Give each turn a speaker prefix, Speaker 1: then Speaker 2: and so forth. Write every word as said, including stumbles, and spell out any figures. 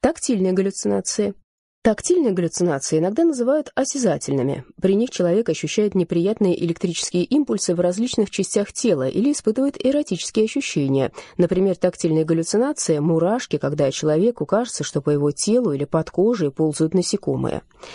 Speaker 1: Тактильные галлюцинации. Тактильные галлюцинации иногда называют осязательными. При них человек ощущает неприятные электрические импульсы в различных частях тела или испытывает эротические ощущения. Например, тактильные галлюцинации – мурашки, когда человеку кажется, что по его телу или под кожей ползают насекомые.